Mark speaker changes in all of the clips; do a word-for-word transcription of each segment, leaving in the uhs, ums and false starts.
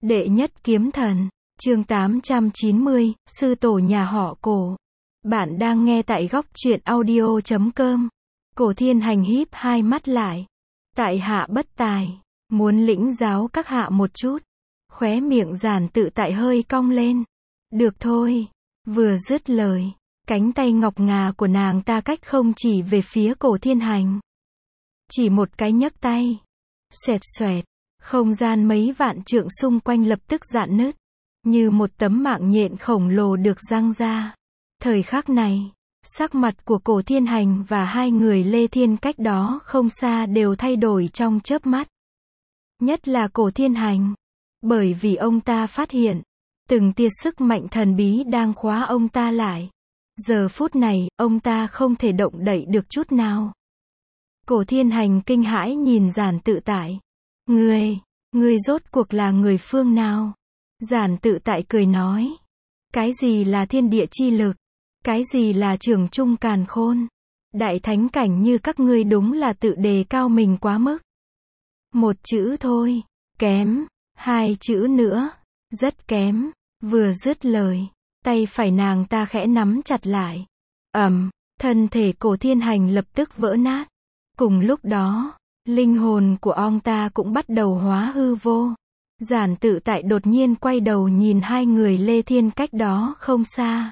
Speaker 1: Đệ nhất kiếm thần, chương tám trăm chín mươi, sư tổ nhà họ Cổ. Bạn đang nghe tại góc truyện audio chấm com. Cổ Thiên Hành híp hai mắt lại. Tại hạ bất tài, muốn lĩnh giáo các hạ một chút. Khóe miệng Giản Tự Tại hơi cong lên. Được thôi. Vừa dứt lời, cánh tay ngọc ngà của nàng ta cách không chỉ về phía Cổ Thiên Hành. Chỉ một cái nhấc tay. Xoẹt xoẹt. Không gian mấy vạn trượng xung quanh lập tức rạn nứt, như một tấm mạng nhện khổng lồ được giăng ra. Thời khắc này, sắc mặt của Cổ Thiên Hành và hai người Lê Thiên cách đó không xa đều thay đổi trong chớp mắt. Nhất là Cổ Thiên Hành, bởi vì ông ta phát hiện, từng tia sức mạnh thần bí đang khóa ông ta lại. Giờ phút này, ông ta không thể động đậy được chút nào. Cổ Thiên Hành kinh hãi nhìn Giản Tự Tại. Ngươi, ngươi rốt cuộc là người phương nào? Giản Tự Tại cười nói. Cái gì là thiên địa chi lực? Cái gì là trường trung càn khôn? Đại thánh cảnh như các ngươi đúng là tự đề cao mình quá mức. Một chữ thôi, kém. Hai chữ nữa, rất kém. Vừa dứt lời, tay phải nàng ta khẽ nắm chặt lại. Ầm, thân thể Cổ Thiên Hành lập tức vỡ nát. Cùng lúc đó, linh hồn của ông ta cũng bắt đầu hóa hư vô. Giản Tự Tại đột nhiên quay đầu nhìn hai người Lê Thiên cách đó không xa.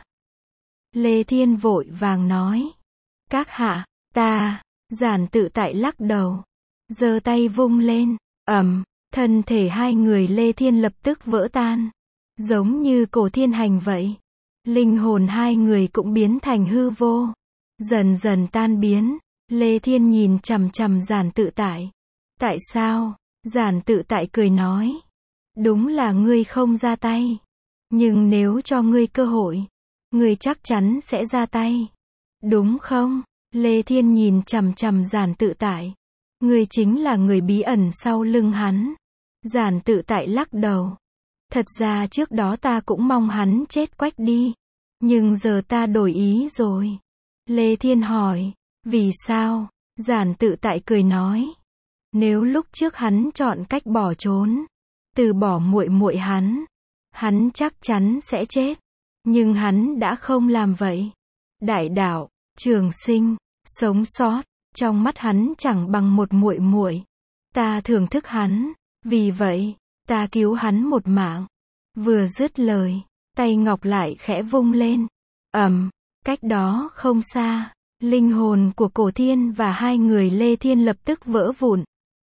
Speaker 1: Lê Thiên vội vàng nói. Các hạ, ta. Giản Tự Tại lắc đầu, giơ tay vung lên. Ầm, thân thể hai người Lê Thiên lập tức vỡ tan. Giống như Cổ Thiên Hành vậy. Linh hồn hai người cũng biến thành hư vô. Dần dần tan biến. Lê Thiên nhìn chằm chằm Giản Tự Tại. Tại sao? Giản Tự Tại cười nói. Đúng là ngươi không ra tay. Nhưng nếu cho ngươi cơ hội, ngươi chắc chắn sẽ ra tay. Đúng không? Lê Thiên nhìn chằm chằm Giản Tự Tại. Ngươi chính là người bí ẩn sau lưng hắn. Giản Tự Tại lắc đầu. Thật ra trước đó ta cũng mong hắn chết quách đi. Nhưng giờ ta đổi ý rồi. Lê Thiên hỏi. Vì sao? Giản Tự Tại cười nói. Nếu lúc trước hắn chọn cách bỏ trốn, từ bỏ muội muội hắn, hắn chắc chắn sẽ chết. Nhưng hắn đã không làm vậy. Đại đạo, trường sinh, sống sót, trong mắt hắn chẳng bằng một muội muội. Ta thưởng thức hắn, vì vậy, ta cứu hắn một mạng. Vừa dứt lời, tay ngọc lại khẽ vung lên. Ầm, cách đó không xa. Linh hồn của Cổ Thiên và hai người Lê Thiên lập tức vỡ vụn.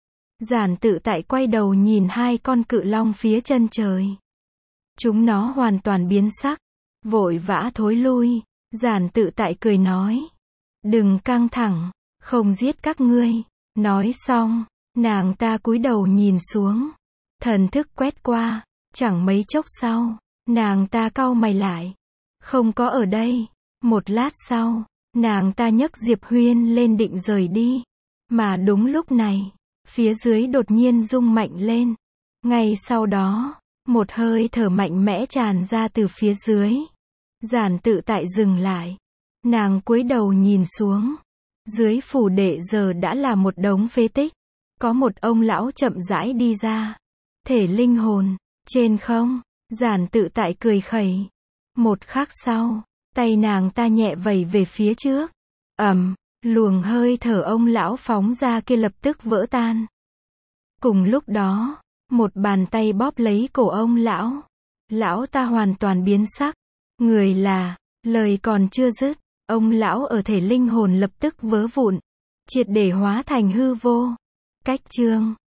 Speaker 1: Giản Tự Tại quay đầu nhìn hai con cự long phía chân trời. Chúng nó hoàn toàn biến sắc, vội vã thối lui. Giản Tự Tại cười nói. Đừng căng thẳng, không giết các ngươi. Nói xong, nàng ta cúi đầu nhìn xuống. Thần thức quét qua, chẳng mấy chốc sau, nàng ta cau mày lại. Không có ở đây. Một lát sau, nàng ta nhấc Diệp Huyên lên định rời đi. Mà đúng lúc này, phía dưới đột nhiên rung mạnh lên. Ngay sau đó, một hơi thở mạnh mẽ tràn ra từ phía dưới. Giản Tự Tại dừng lại. Nàng cúi đầu nhìn xuống. Dưới phủ đệ giờ đã là một đống phế tích. Có một ông lão chậm rãi đi ra. Thể linh hồn, trên không. Giản Tự Tại cười khẩy. Một khắc sau, tay nàng ta nhẹ vẩy về phía trước. Ầm, luồng hơi thở ông lão phóng ra kia lập tức vỡ tan. Cùng lúc đó, một bàn tay bóp lấy cổ ông lão. Lão ta hoàn toàn biến sắc. Người là, lời còn chưa dứt, ông lão ở thể linh hồn lập tức vỡ vụn, triệt để hóa thành hư vô. Cách chương